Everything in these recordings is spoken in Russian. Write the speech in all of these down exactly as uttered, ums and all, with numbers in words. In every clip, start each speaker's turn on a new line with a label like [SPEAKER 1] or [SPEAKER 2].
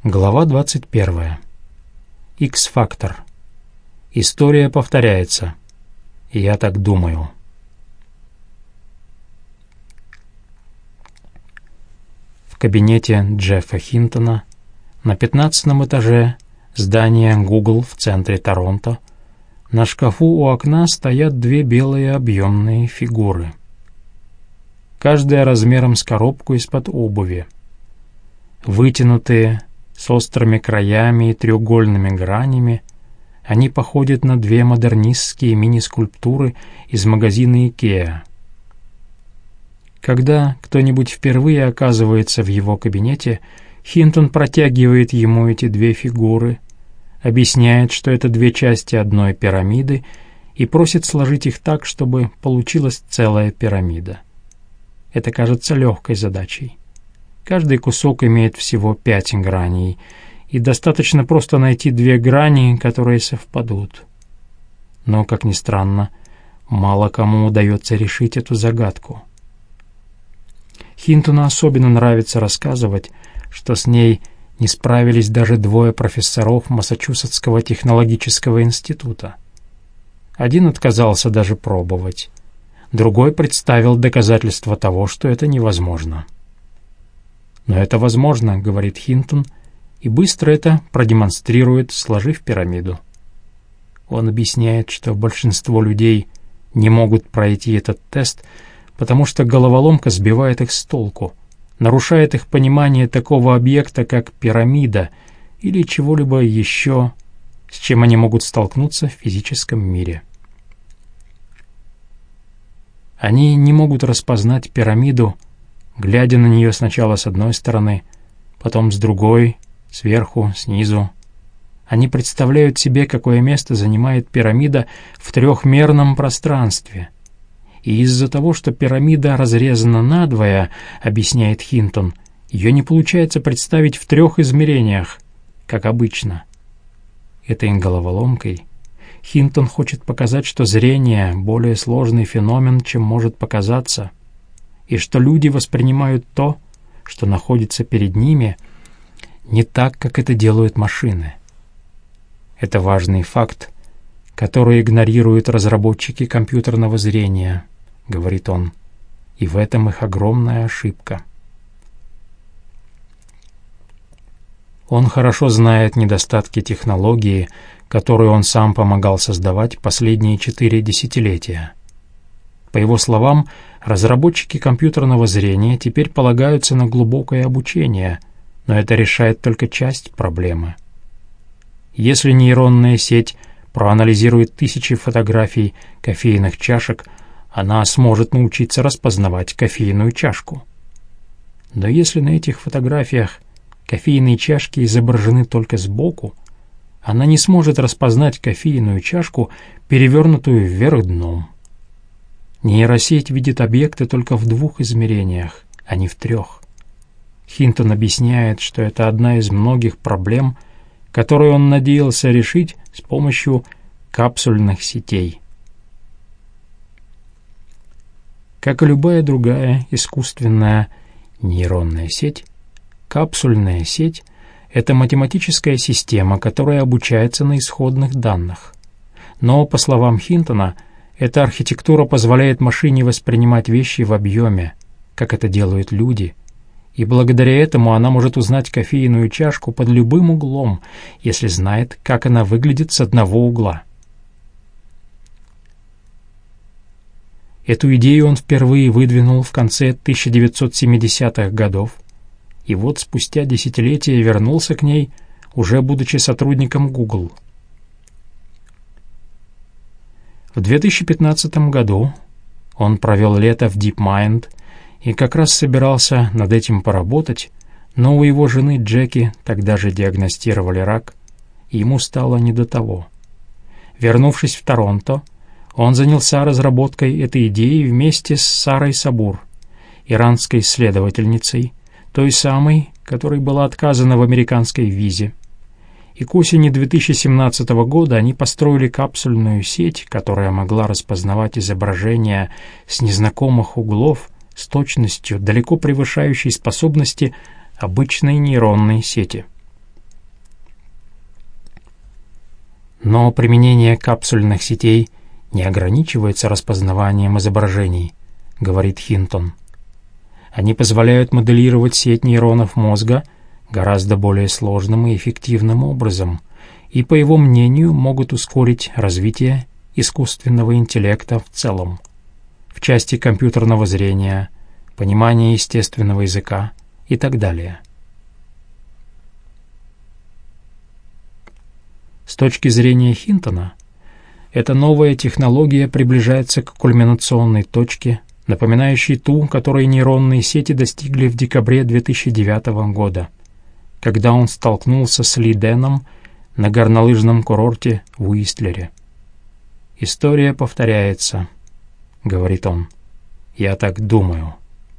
[SPEAKER 1] Глава двадцать первая. Икс-фактор. История повторяется. Я так думаю. В кабинете Джеффа Хинтона на пятнадцатом этаже здания Google в центре Торонто на шкафу у окна стоят две белые объемные фигуры. Каждая размером с коробку из-под обуви. Вытянутые, с острыми краями и треугольными гранями, они походят на две модернистские мини-скульптуры из магазина IKEA. Когда кто-нибудь впервые оказывается в его кабинете, Хинтон протягивает ему эти две фигуры, объясняет, что это две части одной пирамиды, и просит сложить их так, чтобы получилась целая пирамида. Это кажется легкой задачей. Каждый кусок имеет всего пять граней, и достаточно просто найти две грани, которые совпадут. Но, как ни странно, мало кому удается решить эту загадку. Хинтону особенно нравится рассказывать, что с ней не справились даже двое профессоров Массачусетского технологического института. Один отказался даже пробовать, другой представил доказательства того, что это невозможно. «Но это возможно», — говорит Хинтон, и быстро это продемонстрирует, сложив пирамиду. Он объясняет, что большинство людей не могут пройти этот тест, потому что головоломка сбивает их с толку, нарушает их понимание такого объекта, как пирамида или чего-либо еще, с чем они могут столкнуться в физическом мире. Они не могут распознать пирамиду, глядя на нее сначала с одной стороны, потом с другой, сверху, снизу. Они представляют себе, какое место занимает пирамида в трехмерном пространстве. И из-за того, что пирамида разрезана надвое, объясняет Хинтон, ее не получается представить в трех измерениях, как обычно. Этой головоломкой Хинтон хочет показать, что зрение — более сложный феномен, чем может показаться, и что люди воспринимают то, что находится перед ними, не так, как это делают машины. Это важный факт, который игнорируют разработчики компьютерного зрения, говорит он, и в этом их огромная ошибка. Он хорошо знает недостатки технологии, которую он сам помогал создавать последние четыре десятилетия. По его словам, разработчики компьютерного зрения теперь полагаются на глубокое обучение, но это решает только часть проблемы. Если нейронная сеть проанализирует тысячи фотографий кофейных чашек, она сможет научиться распознавать кофейную чашку. Но если на этих фотографиях кофейные чашки изображены только сбоку, она не сможет распознать кофейную чашку, перевернутую вверх дном. Нейросеть видит объекты только в двух измерениях, а не в трех. Хинтон объясняет, что это одна из многих проблем, которые он надеялся решить с помощью капсульных сетей. Как и любая другая искусственная нейронная сеть, капсульная сеть — это математическая система, которая обучается на исходных данных. Но, по словам Хинтона, эта архитектура позволяет машине воспринимать вещи в объеме, как это делают люди, и благодаря этому она может узнать кофейную чашку под любым углом, если знает, как она выглядит с одного угла. Эту идею он впервые выдвинул в конце тысяча девятьсот семидесятых годов, и вот спустя десятилетия вернулся к ней, уже будучи сотрудником Google. В две тысячи пятнадцатом году он провел лето в DeepMind и как раз собирался над этим поработать, но у его жены Джеки тогда же диагностировали рак, и ему стало не до того. Вернувшись в Торонто, он занялся разработкой этой идеи вместе с Сарой Сабур, иранской исследовательницей, той самой, которой была отказано в американской визе. И к осени две тысячи семнадцатого года они построили капсульную сеть, которая могла распознавать изображения с незнакомых углов с точностью, далеко превышающей способности обычной нейронной сети. Но применение капсульных сетей не ограничивается распознаванием изображений, говорит Хинтон. Они позволяют моделировать сеть нейронов мозга гораздо более сложным и эффективным образом и, по его мнению, могут ускорить развитие искусственного интеллекта в целом, в части компьютерного зрения, понимания естественного языка и так далее. С точки зрения Хинтона, эта новая технология приближается к кульминационной точке, напоминающей ту, которой нейронные сети достигли в декабре две тысячи девятого года, когда он столкнулся с Ли Дэном на горнолыжном курорте в Уистлере. «История повторяется», — говорит он. «Я так думаю».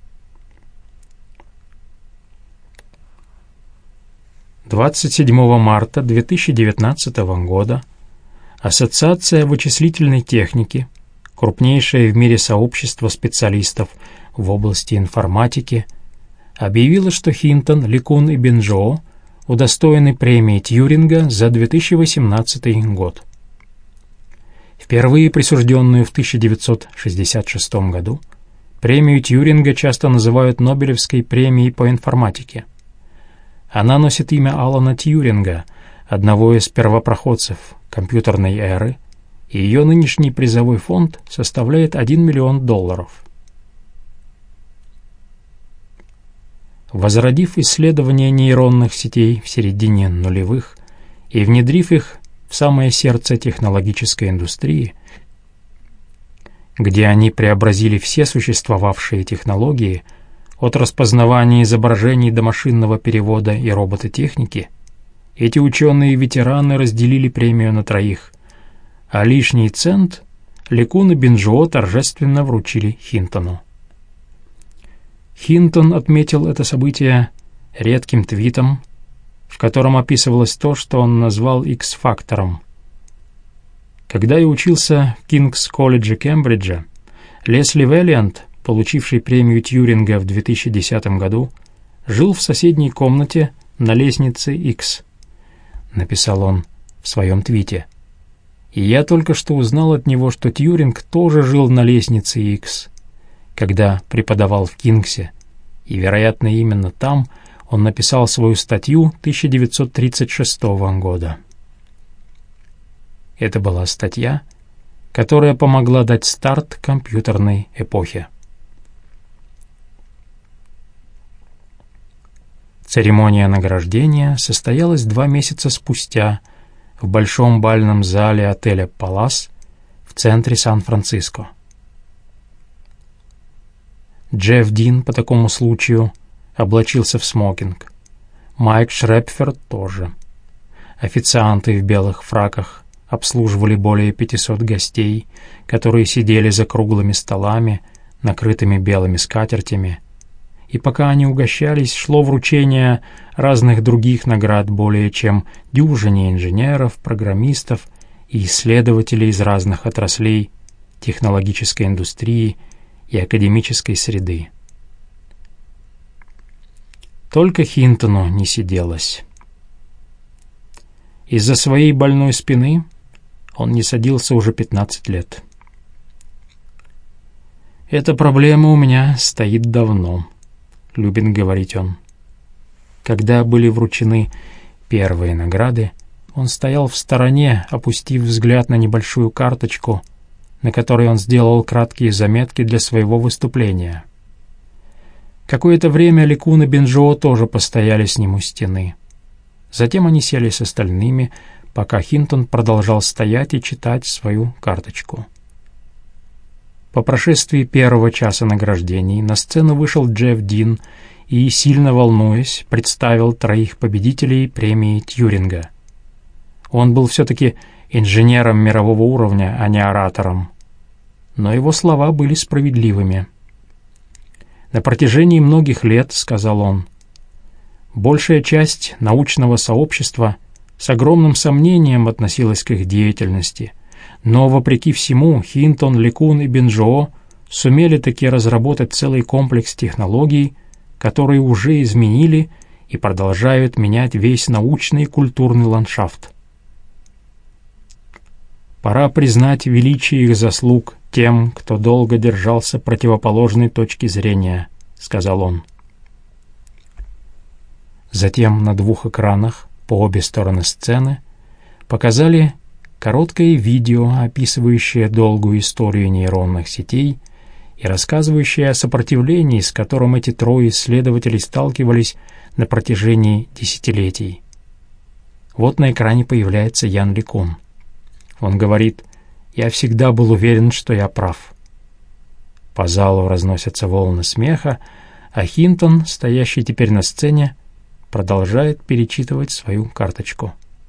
[SPEAKER 1] двадцать седьмого марта две тысячи девятнадцатого года Ассоциация вычислительной техники, крупнейшее в мире сообщество специалистов в области информатики, объявила, что Хинтон, Ли-Кун и Бинчжоу удостоены премии Тьюринга за две тысячи восемнадцатый год. Впервые присужденную в тысяча девятьсот шестьдесят шестом году, премию Тьюринга часто называют Нобелевской премией по информатике. Она носит имя Алана Тьюринга, одного из первопроходцев компьютерной эры, и ее нынешний призовой фонд составляет один миллион долларов. Возродив исследования нейронных сетей в середине нулевых и внедрив их в самое сердце технологической индустрии, где они преобразили все существовавшие технологии, от распознавания изображений до машинного перевода и робототехники, эти ученые-ветераны разделили премию на троих, а лишний цент Ли-Кун и Бинчжоу торжественно вручили Хинтону. Хинтон отметил это событие редким твитом, в котором описывалось то, что он назвал X-фактором. Когда я учился в Кингс-колледже Кембриджа, Лесли Вэллиант, получивший премию Тьюринга в две тысячи десятом году, жил в соседней комнате на лестнице X, написал он в своем твите. И я только что узнал от него, что Тьюринг тоже жил на лестнице X, когда преподавал в Кингсе, и, вероятно, именно там он написал свою статью тысяча девятьсот тридцать шестого года. Это была статья, которая помогла дать старт компьютерной эпохе. Церемония награждения состоялась два месяца спустя в большом бальном зале отеля «Палас» в центре Сан-Франциско. Джефф Дин по такому случаю облачился в смокинг. Майк Шрепфер тоже. Официанты в белых фраках обслуживали более пятисот гостей, которые сидели за круглыми столами, накрытыми белыми скатертями, и пока они угощались, шло вручение разных других наград более чем дюжине инженеров, программистов и исследователей из разных отраслей технологической индустрии и академической среды. Только Хинтону не сиделось. Из-за своей больной спины он не садился уже пятнадцать лет. «Эта проблема у меня стоит давно», — любит говорить он. Когда были вручены первые награды, он стоял в стороне, опустив взгляд на небольшую карточку, на которой он сделал краткие заметки для своего выступления. Какое-то время Ли-Кун и Бинчжоу тоже постояли с ним у стены. Затем они сели с остальными, пока Хинтон продолжал стоять и читать свою карточку. По прошествии первого часа награждений на сцену вышел Джефф Дин и, сильно волнуясь, представил троих победителей премии Тьюринга. Он был все-таки инженером мирового уровня, а не оратором. Но его слова были справедливыми. «На протяжении многих лет, — сказал он, — большая часть научного сообщества с огромным сомнением относилась к их деятельности, но, вопреки всему, Хинтон, Ли-Кун и Бинчжоу сумели таки разработать целый комплекс технологий, которые уже изменили и продолжают менять весь научный и культурный ландшафт. Пора признать величие их заслуг тем, кто долго держался противоположной точки зрения», — сказал он. Затем на двух экранах по обе стороны сцены показали короткое видео, описывающее долгую историю нейронных сетей и рассказывающее о сопротивлении, с которым эти трое исследователей сталкивались на протяжении десятилетий. Вот на экране появляется Ян Ликун. Он говорит: «Я всегда был уверен, что я прав». По залу разносятся волны смеха, а Хинтон, стоящий теперь на сцене, продолжает перечитывать свою карточку.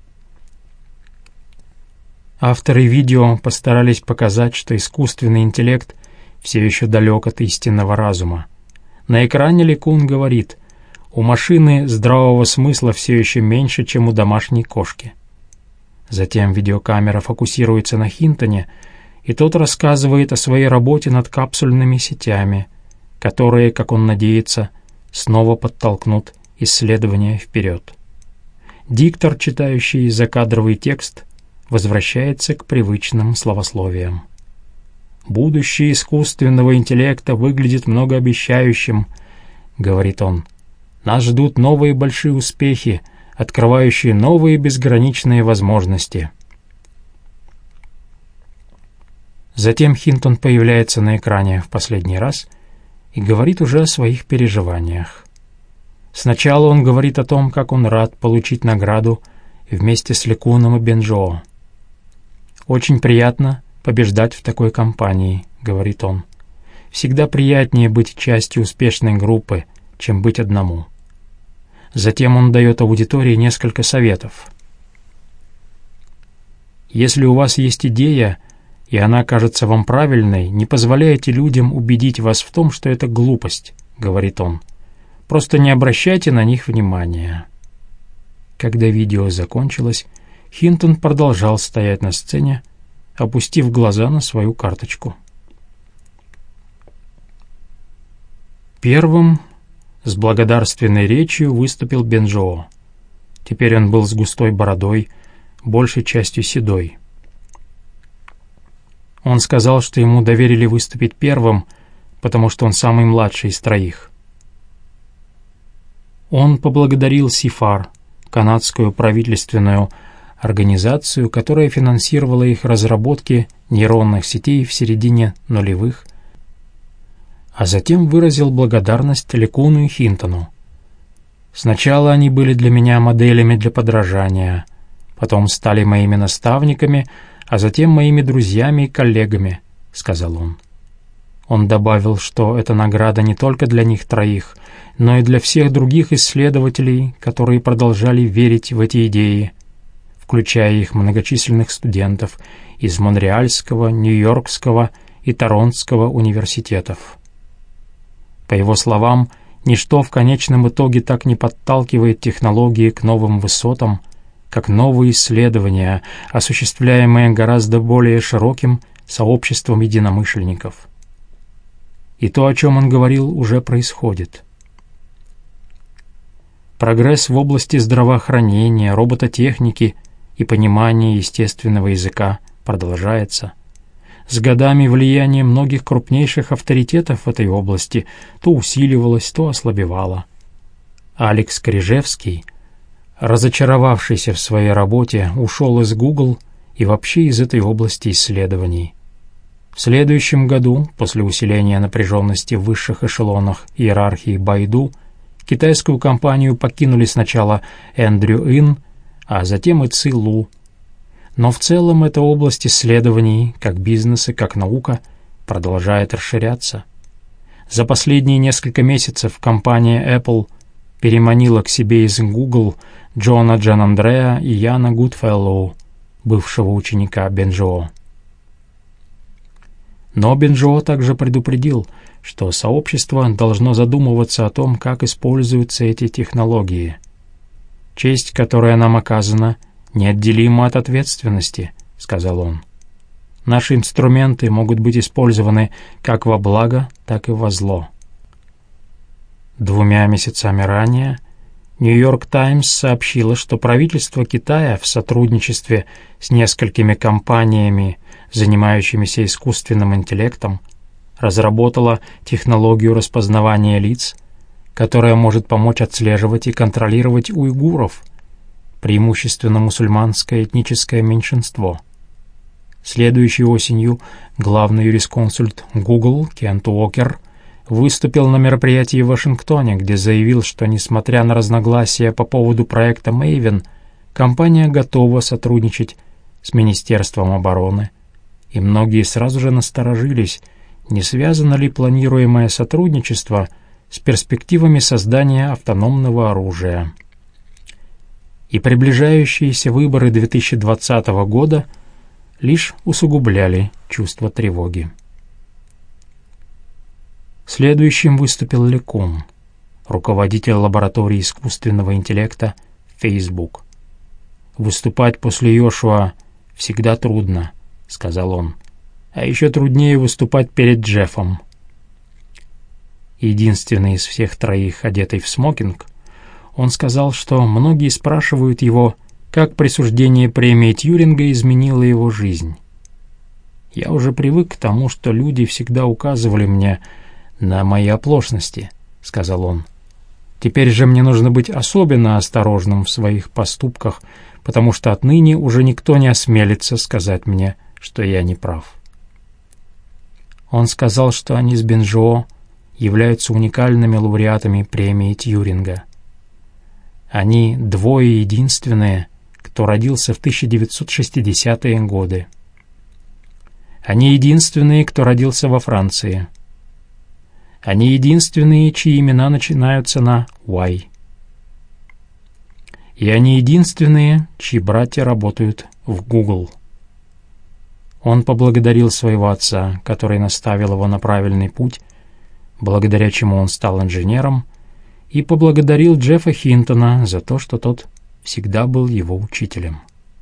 [SPEAKER 1] Авторы видео постарались показать, что искусственный интеллект все еще далек от истинного разума. На экране Ликун говорит: «У машины здравого смысла все еще меньше, чем у домашней кошки». Затем видеокамера фокусируется на Хинтоне, и тот рассказывает о своей работе над капсульными сетями, которые, как он надеется, снова подтолкнут исследования вперед. Диктор, читающий закадровый текст, возвращается к привычным словословиям. «Будущее искусственного интеллекта выглядит многообещающим», — говорит он. «Нас ждут новые большие успехи, открывающие новые безграничные возможности». Затем Хинтон появляется на экране в последний раз и говорит уже о своих переживаниях. Сначала он говорит о том, как он рад получить награду вместе с Ликуном и Бенджоу. «Очень приятно побеждать в такой компании», — говорит он. «Всегда приятнее быть частью успешной группы, чем быть одному». Затем он дает аудитории несколько советов. «Если у вас есть идея, и она кажется вам правильной, не позволяйте людям убедить вас в том, что это глупость», — говорит он. «Просто не обращайте на них внимания». Когда видео закончилось, Хинтон продолжал стоять на сцене, опустив глаза на свою карточку. Первым с благодарственной речью выступил Бенджоу. Теперь он был с густой бородой, большей частью седой. Он сказал, что ему доверили выступить первым, потому что он самый младший из троих. Он поблагодарил СИФАР, канадскую правительственную организацию, которая финансировала их разработки нейронных сетей в середине нулевых, а затем выразил благодарность Ликуну и Хинтону. «Сначала они были для меня моделями для подражания, потом стали моими наставниками, а затем моими друзьями и коллегами», — сказал он. Он добавил, что эта награда не только для них троих, но и для всех других исследователей, которые продолжали верить в эти идеи, включая их многочисленных студентов из Монреальского, Нью-Йоркского и Торонтского университетов. По его словам, ничто в конечном итоге так не подталкивает технологии к новым высотам, как новые исследования, осуществляемые гораздо более широким сообществом единомышленников. И то, о чем он говорил, уже происходит. Прогресс в области здравоохранения, робототехники и понимания естественного языка продолжается. С годами влияние многих крупнейших авторитетов в этой области то усиливалось, то ослабевало. Алекс Крижевский, разочаровавшийся в своей работе, ушел из Google и вообще из этой области исследований. В следующем году, после усиления напряженности в высших эшелонах иерархии Байду, китайскую компанию покинули сначала Эндрю Ин, а затем и Ци Лу. Но в целом эта область исследований, как бизнес и как наука, продолжает расширяться. За последние несколько месяцев компания Apple переманила к себе из Google Джона Джанандреа и Яна Гудфеллоу, бывшего ученика Бенджоу. Но Бенджоу также предупредил, что сообщество должно задумываться о том, как используются эти технологии. «Честь, которая нам оказана, неотделима от ответственности», — сказал он. «Наши инструменты могут быть использованы как во благо, так и во зло». Двумя месяцами ранее Нью-Йорк Таймс сообщила, что правительство Китая в сотрудничестве с несколькими компаниями, занимающимися искусственным интеллектом, разработало технологию распознавания лиц, которая может помочь отслеживать и контролировать уйгуров, преимущественно мусульманское этническое меньшинство. Следующей осенью главный юрисконсульт Google Кент Уокер выступил на мероприятии в Вашингтоне, где заявил, что, несмотря на разногласия по поводу проекта Maven, компания готова сотрудничать с Министерством обороны, и многие сразу же насторожились, не связано ли планируемое сотрудничество с перспективами создания автономного оружия. И приближающиеся выборы две тысячи двадцатого года лишь усугубляли чувство тревоги. Следующим выступил Ли Кун, руководитель лаборатории искусственного интеллекта Facebook. «Выступать после Йошуа всегда трудно», — сказал он. «А еще труднее выступать перед Джеффом». Единственный из всех троих, одетый в смокинг, он сказал, что многие спрашивают его, как присуждение премии Тьюринга изменило его жизнь. «Я уже привык к тому, что люди всегда указывали мне на мои оплошности», — сказал он. «Теперь же мне нужно быть особенно осторожным в своих поступках, потому что отныне уже никто не осмелится сказать мне, что я не прав». Он сказал, что они с Бенжо являются уникальными лауреатами премии Тьюринга. Они двое единственные, кто родился в тысяча девятьсот шестидесятые годы. Они единственные, кто родился во Франции. Они единственные, чьи имена начинаются на «Y». И они единственные, чьи братья работают в Google. Он поблагодарил своего отца, который наставил его на правильный путь, благодаря чему он стал инженером, и поблагодарил Джеффа Хинтона за то, что тот всегда был его учителем.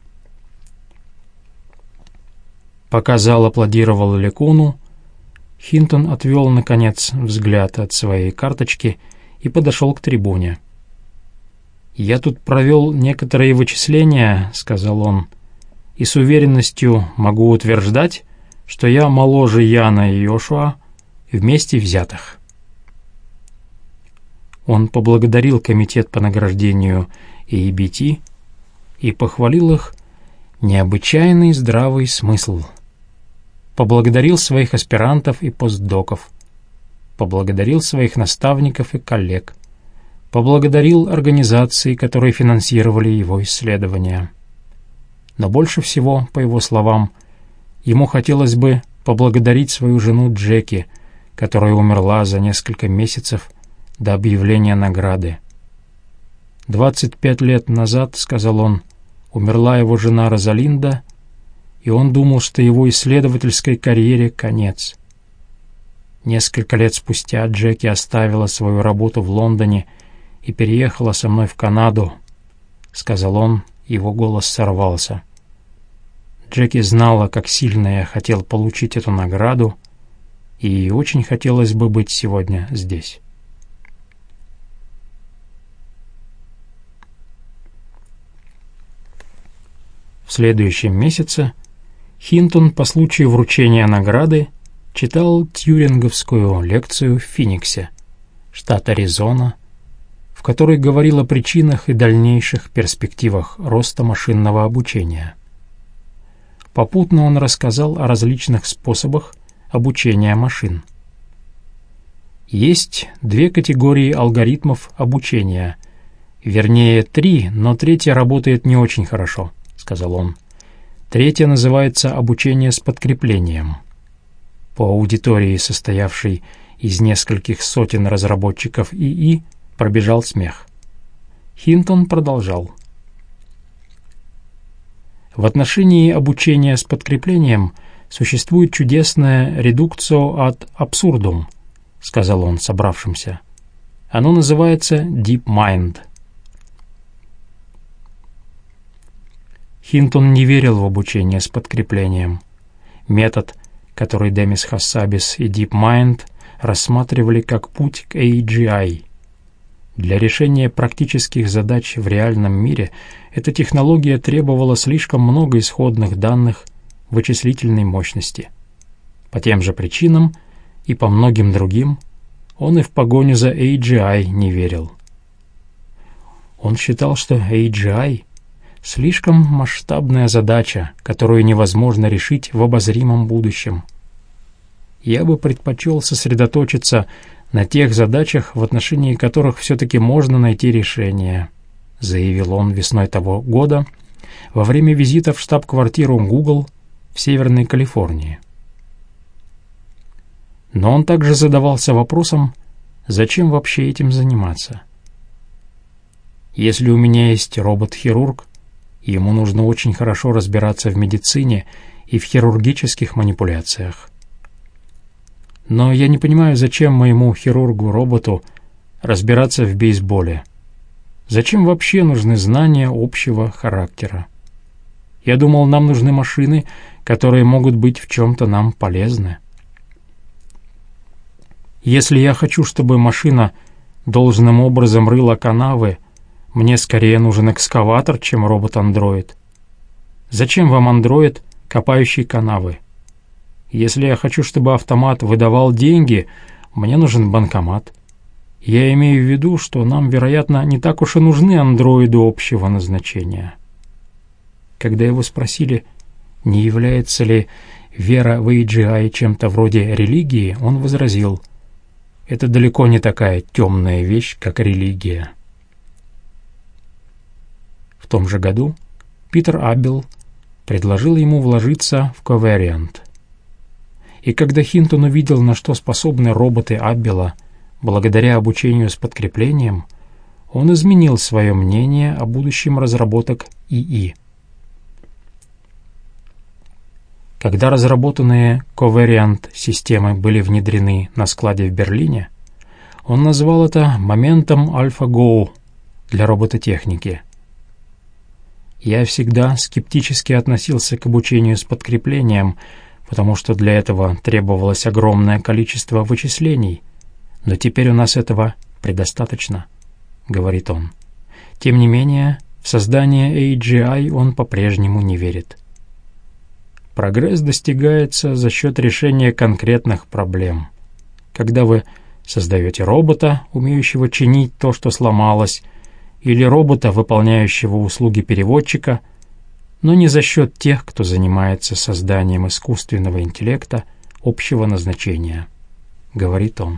[SPEAKER 1] Пока зал аплодировал Ли Куну, Хинтон отвел, наконец, взгляд от своей карточки и подошел к трибуне. «Я тут провел некоторые вычисления», — сказал он, — «и с уверенностью могу утверждать, что я моложе Яна и Йошуа вместе взятых». Он поблагодарил комитет по награждению эй би ти и похвалил их необычайный здравый смысл. Поблагодарил своих аспирантов и постдоков, поблагодарил своих наставников и коллег, поблагодарил организации, которые финансировали его исследования. Но больше всего, по его словам, ему хотелось бы поблагодарить свою жену Джеки, которая умерла за несколько месяцев до объявления награды. «Двадцать пять лет назад, — сказал он, — умерла его жена Розалинда, и он думал, что его исследовательской карьере конец. Несколько лет спустя Джеки оставила свою работу в Лондоне и переехала со мной в Канаду», — сказал он, его голос сорвался. «Джеки знала, как сильно я хотел получить эту награду, и очень хотелось бы быть сегодня здесь». В следующем месяце Хинтон по случаю вручения награды читал тьюринговскую лекцию в Финиксе, штат Аризона, в которой говорил о причинах и дальнейших перспективах роста машинного обучения. Попутно он рассказал о различных способах обучения машин. Есть две категории алгоритмов обучения, вернее три, но третья работает не очень хорошо, — сказал он. Третья называется «обучение с подкреплением». По аудитории, состоявшей из нескольких сотен разработчиков ИИ, пробежал смех. Хинтон продолжал. В отношении обучения с подкреплением существует чудесное редукцио ад абсурдум, — сказал он собравшимся. Оно называется DeepMind. Хинтон не верил в обучение с подкреплением. Метод, который Демис Хассабис и DeepMind рассматривали как путь к эй джи ай. Для решения практических задач в реальном мире эта технология требовала слишком много исходных данных вычислительной мощности. По тем же причинам и по многим другим он и в погоню за эй джи ай не верил. Он считал, что эй джи ай — слишком масштабная задача, которую невозможно решить в обозримом будущем. Я бы предпочел сосредоточиться на тех задачах, в отношении которых все-таки можно найти решение, заявил он весной того года во время визита в штаб-квартиру Google в Северной Калифорнии. Но он также задавался вопросом, зачем вообще этим заниматься. Если у меня есть робот-хирург, ему нужно очень хорошо разбираться в медицине и в хирургических манипуляциях. Но я не понимаю, зачем моему хирургу-роботу разбираться в бейсболе. Зачем вообще нужны знания общего характера? Я думал, нам нужны машины, которые могут быть в чем-то нам полезны. Если я хочу, чтобы машина должным образом рыла канавы, мне скорее нужен экскаватор, чем робот-андроид. Зачем вам андроид, копающий канавы? Если я хочу, чтобы автомат выдавал деньги, мне нужен банкомат. Я имею в виду, что нам, вероятно, не так уж и нужны андроиды общего назначения. Когда его спросили, не является ли вера в эй джи ай чем-то вроде религии, он возразил: это далеко не такая темная вещь, как религия. В том же году Питер Аббел предложил ему вложиться в Covariant. И когда Хинтон увидел, на что способны роботы Аббела благодаря обучению с подкреплением, он изменил свое мнение о будущем разработок ИИ. Когда разработанные Covariant-системы были внедрены на складе в Берлине, он назвал это моментом AlphaGo для робототехники. Я всегда скептически относился к обучению с подкреплением, потому что для этого требовалось огромное количество вычислений, но теперь у нас этого предостаточно, говорит он. Тем не менее, в создание эй джи ай он по-прежнему не верит. Прогресс достигается за счет решения конкретных проблем. Когда вы создаете робота, умеющего чинить то, что сломалось, или робота, выполняющего услуги переводчика, но не за счет тех, кто занимается созданием искусственного интеллекта общего назначения, говорит он.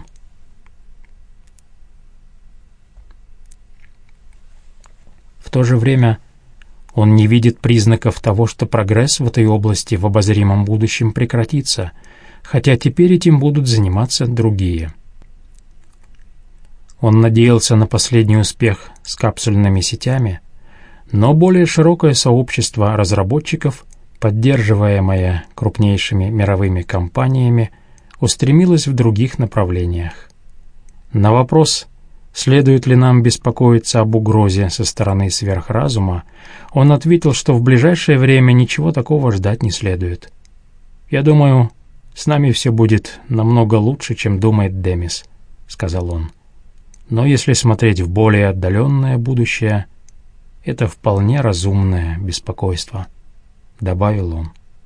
[SPEAKER 1] В то же время он не видит признаков того, что прогресс в этой области в обозримом будущем прекратится, хотя теперь этим будут заниматься другие. Он надеялся на последний успех с капсульными сетями, но более широкое сообщество разработчиков, поддерживаемое крупнейшими мировыми компаниями, устремилось в других направлениях. На вопрос, следует ли нам беспокоиться об угрозе со стороны сверхразума, он ответил, что в ближайшее время ничего такого ждать не следует. «Я думаю, с нами все будет намного лучше, чем думает Демис», — сказал он. «Но если смотреть в более отдаленное будущее, это вполне разумное беспокойство», — добавил он.